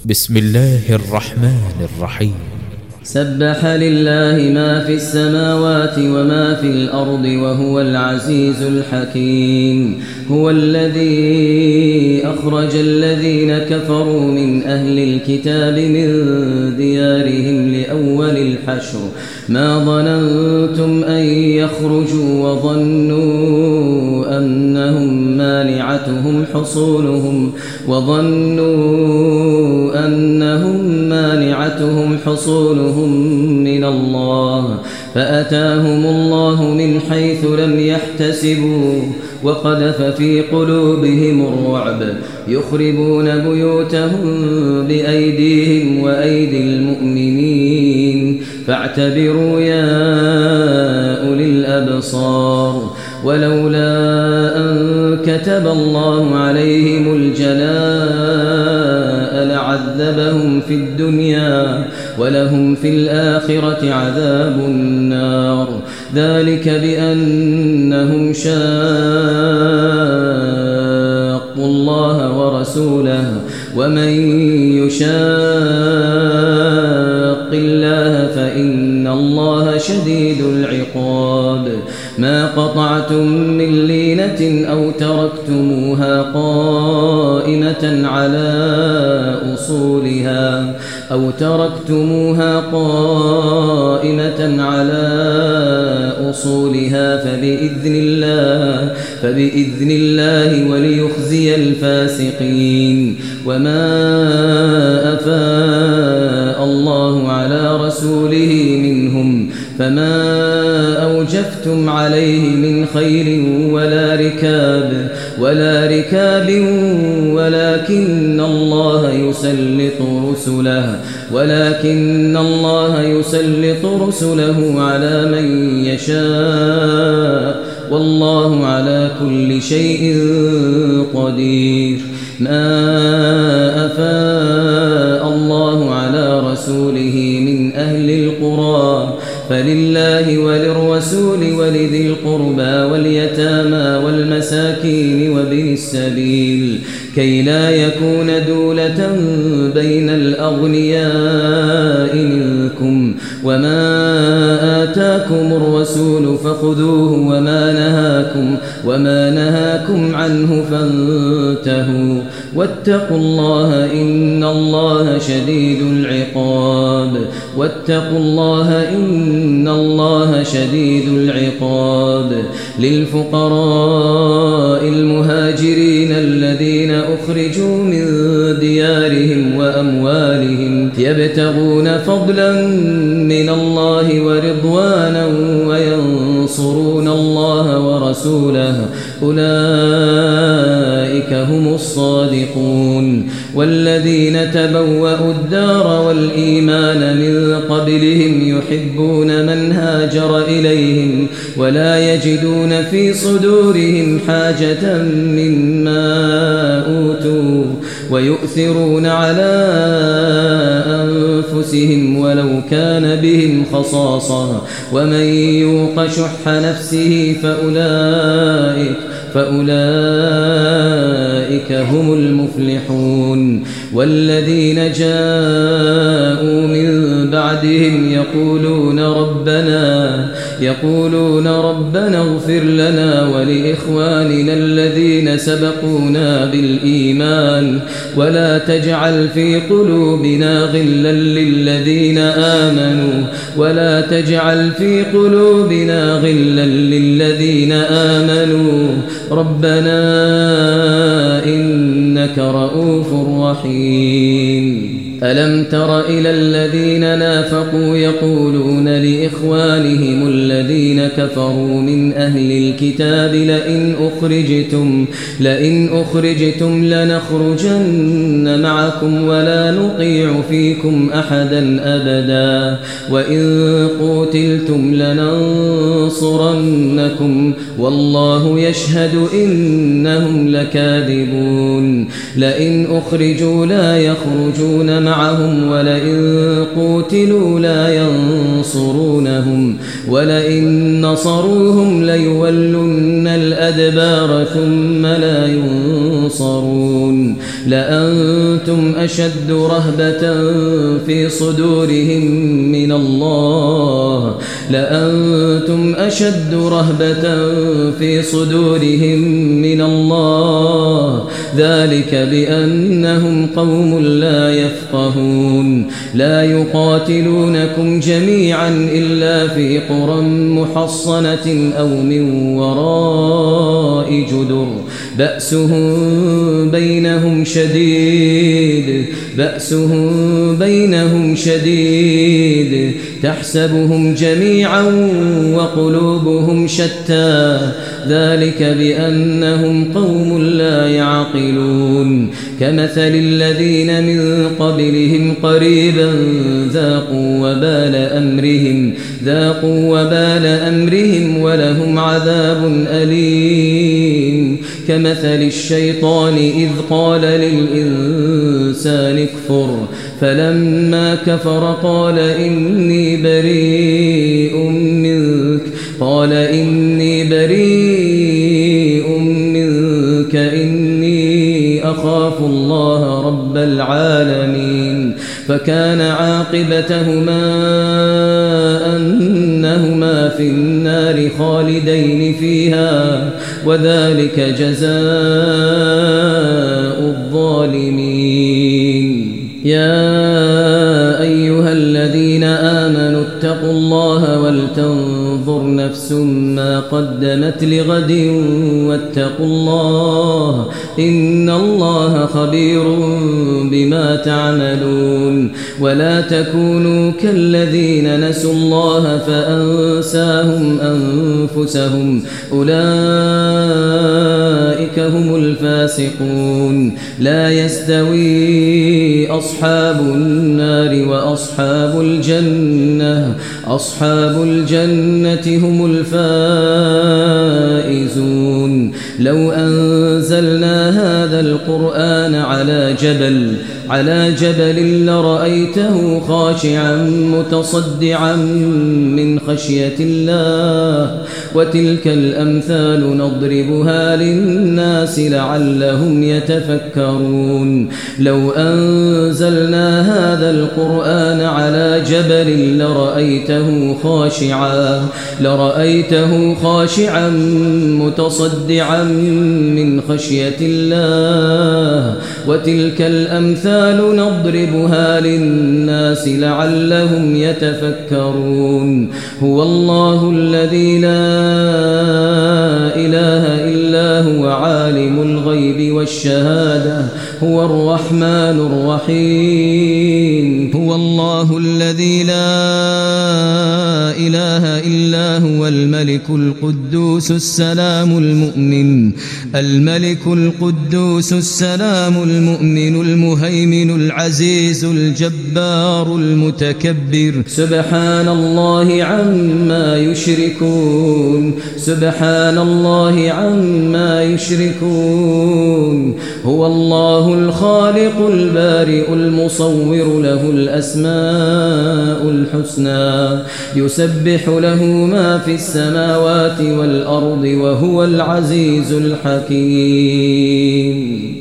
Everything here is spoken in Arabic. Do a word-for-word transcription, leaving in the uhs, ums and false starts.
بسم الله الرحمن الرحيم. سبح لله ما في السماوات وما في الأرض وهو العزيز الحكيم. هو الذي أخرج الذين كفروا من أهل الكتاب من ديارهم لأول الحشر ما ظننتم أن يخرجوا وظنوا أنهم مانعتهم حصونهم وظنوا أنهم مانعتهم حصونهم من الله فأتاهم الله من حيث لم يحتسبوا وقذف في قلوبهم الرعب يخربون بيوتهم بأيديهم وأيدي المؤمنين فاعتبروا يا أولي الأبصار. ولولا أن كتب الله عليهم الجلاء لعذبهم في الدنيا ولهم في الآخرة عذاب النار ذلك بأنهم شاقوا الله ورسوله ومن يشاق الله فإن الله شديد العقاب. ما قطعتم من لينة أو تركتموها قائمة على أصولها أو تركتموها قائمة على أصولها فبإذن الله فبإذن الله وليخزي الفاسقين. وما أفاء الله على رسوله منهم فما أوجفتم عليه من خير ولا ركاب ولا ركاب ولكن الله يسلط رسله ولكن الله يسلط رسله على من يشاء والله على كل شيء قدير. ما أفاء الله على رسوله من أهل القرى فلله وللرسول ولذي القربى واليتامى والمساكين وابن السبيل كي لا يكون دولة بين الأغنياء منكم. وما آتاكم الرسول فخذوه وما نهاكم وما نهاكم عنه فانتهوا واتقوا الله إن الله شديد العقاب. واتقوا الله إن الله شديد العقاب. للفقراء المهاجرين الذين أخرجوا من ديارهم وأموالهم يبتغون فضلا من الله ورضوانا وينصرون الله ورسوله أولئك هم الصادقون. والذين تبوأوا الدار والإيمان من قبلهم يحبون من هاجر إليهم ولا يجدون في صدورهم حاجة مما أوتوا ويؤثرون على أنفسهم ولو كان بهم خصاصة ومن يوق شح نفسه فأولئك فأولئك هم المفلحون. والذين جاءوا من بعدهم يقولون ربنا يقولون ربنا اغفر لنا ولإخواننا الذين سبقونا بالإيمان ولا تجعل في قلوبنا غلا للذين آمنوا ولا تجعل في قلوبنا غلا للذين آمنوا ربنا إنك رؤوف رحيم. ألم تر إلى الذين نافقوا يقولون لإخوانهم الذين كفروا من أهل الكتاب لئن أخرجتم لئن أخرجتم لنخرجن معكم ولا نطيع فيكم أحدا أبدا وإن قوتلتم لننصرنكم والله يشهد إنهم لكاذبون. لئن أخرجوا لا يخرجون معهم ولئن قوتلوا لا ينصرون ينصرونهم ولئن نصروهم ليولن الأدبار ثم لا ينصرون لأنتم أشد رهبة في صدورهم من الله لأنتم أشد رهبة في صدورهم من الله ذلك بأنهم قوم لا يفقهون لا يقاتلونكم جميعا إلا في قرى محصنة أو من وراء جدر بأسهم بينهم شديد بأسهم بينهم شديد تحسبهم جميعا وقلوبهم شتى ذلك بأنهم قوم لا يعقلون كمثل الذين من قبلهم قريبا ذاقوا وبال أمرهم ذاقوا وبال أمرهم ولهم عذاب أليم كمثل الشيطان إذ قال للإنسان اكفر فلما كفر قال إني بريء منك قال إني بريء منك إني أخاف الله رب العالمين فكان عاقبتهما أنهما في النار خالدين فيها وذلك جزاء الظالمين يا أيها الذين آمنوا اتقوا الله ولتنظر نفس ما قدمت لغد واتقوا الله إن الله خبير بما تعملون ولا تكونوا كالذين نسوا الله فأنساهم أنفسهم أولئك هم الفاسقون لا يستوي أصحاب النار وأصحاب الجنة أصحاب الجنة هم الفائزون لو أنزلنا هذا القرآن على جبل على جبل لرأيته خاشعا متصدعا من خشية الله وتلك الأمثال نضربها للناس لعلهم يتفكرون لو أنزلنا هذا القرآن على جبل لرأيته خاشعا لرأيته خاشعا متصدعا من خشية الله وتلك الأمثال نضربها للناس لعلهم يتفكرون هو الله الذي لا إله إلا هو عالم الغيب والشهادة هو الرحمن الرحيم هو الله الذي لا إله إلا هو الملك القدوس السلام المؤمن الملك القدوس السلام المؤمن المهيمن العزيز الجبار المتكبر سبحان الله عما يشركون سبحان الله عما يشركون هو الله الخالق البارئ المصور له الأسماء الحسنى يسبح له ما في السماوات والأرض وهو العزيز الحكيم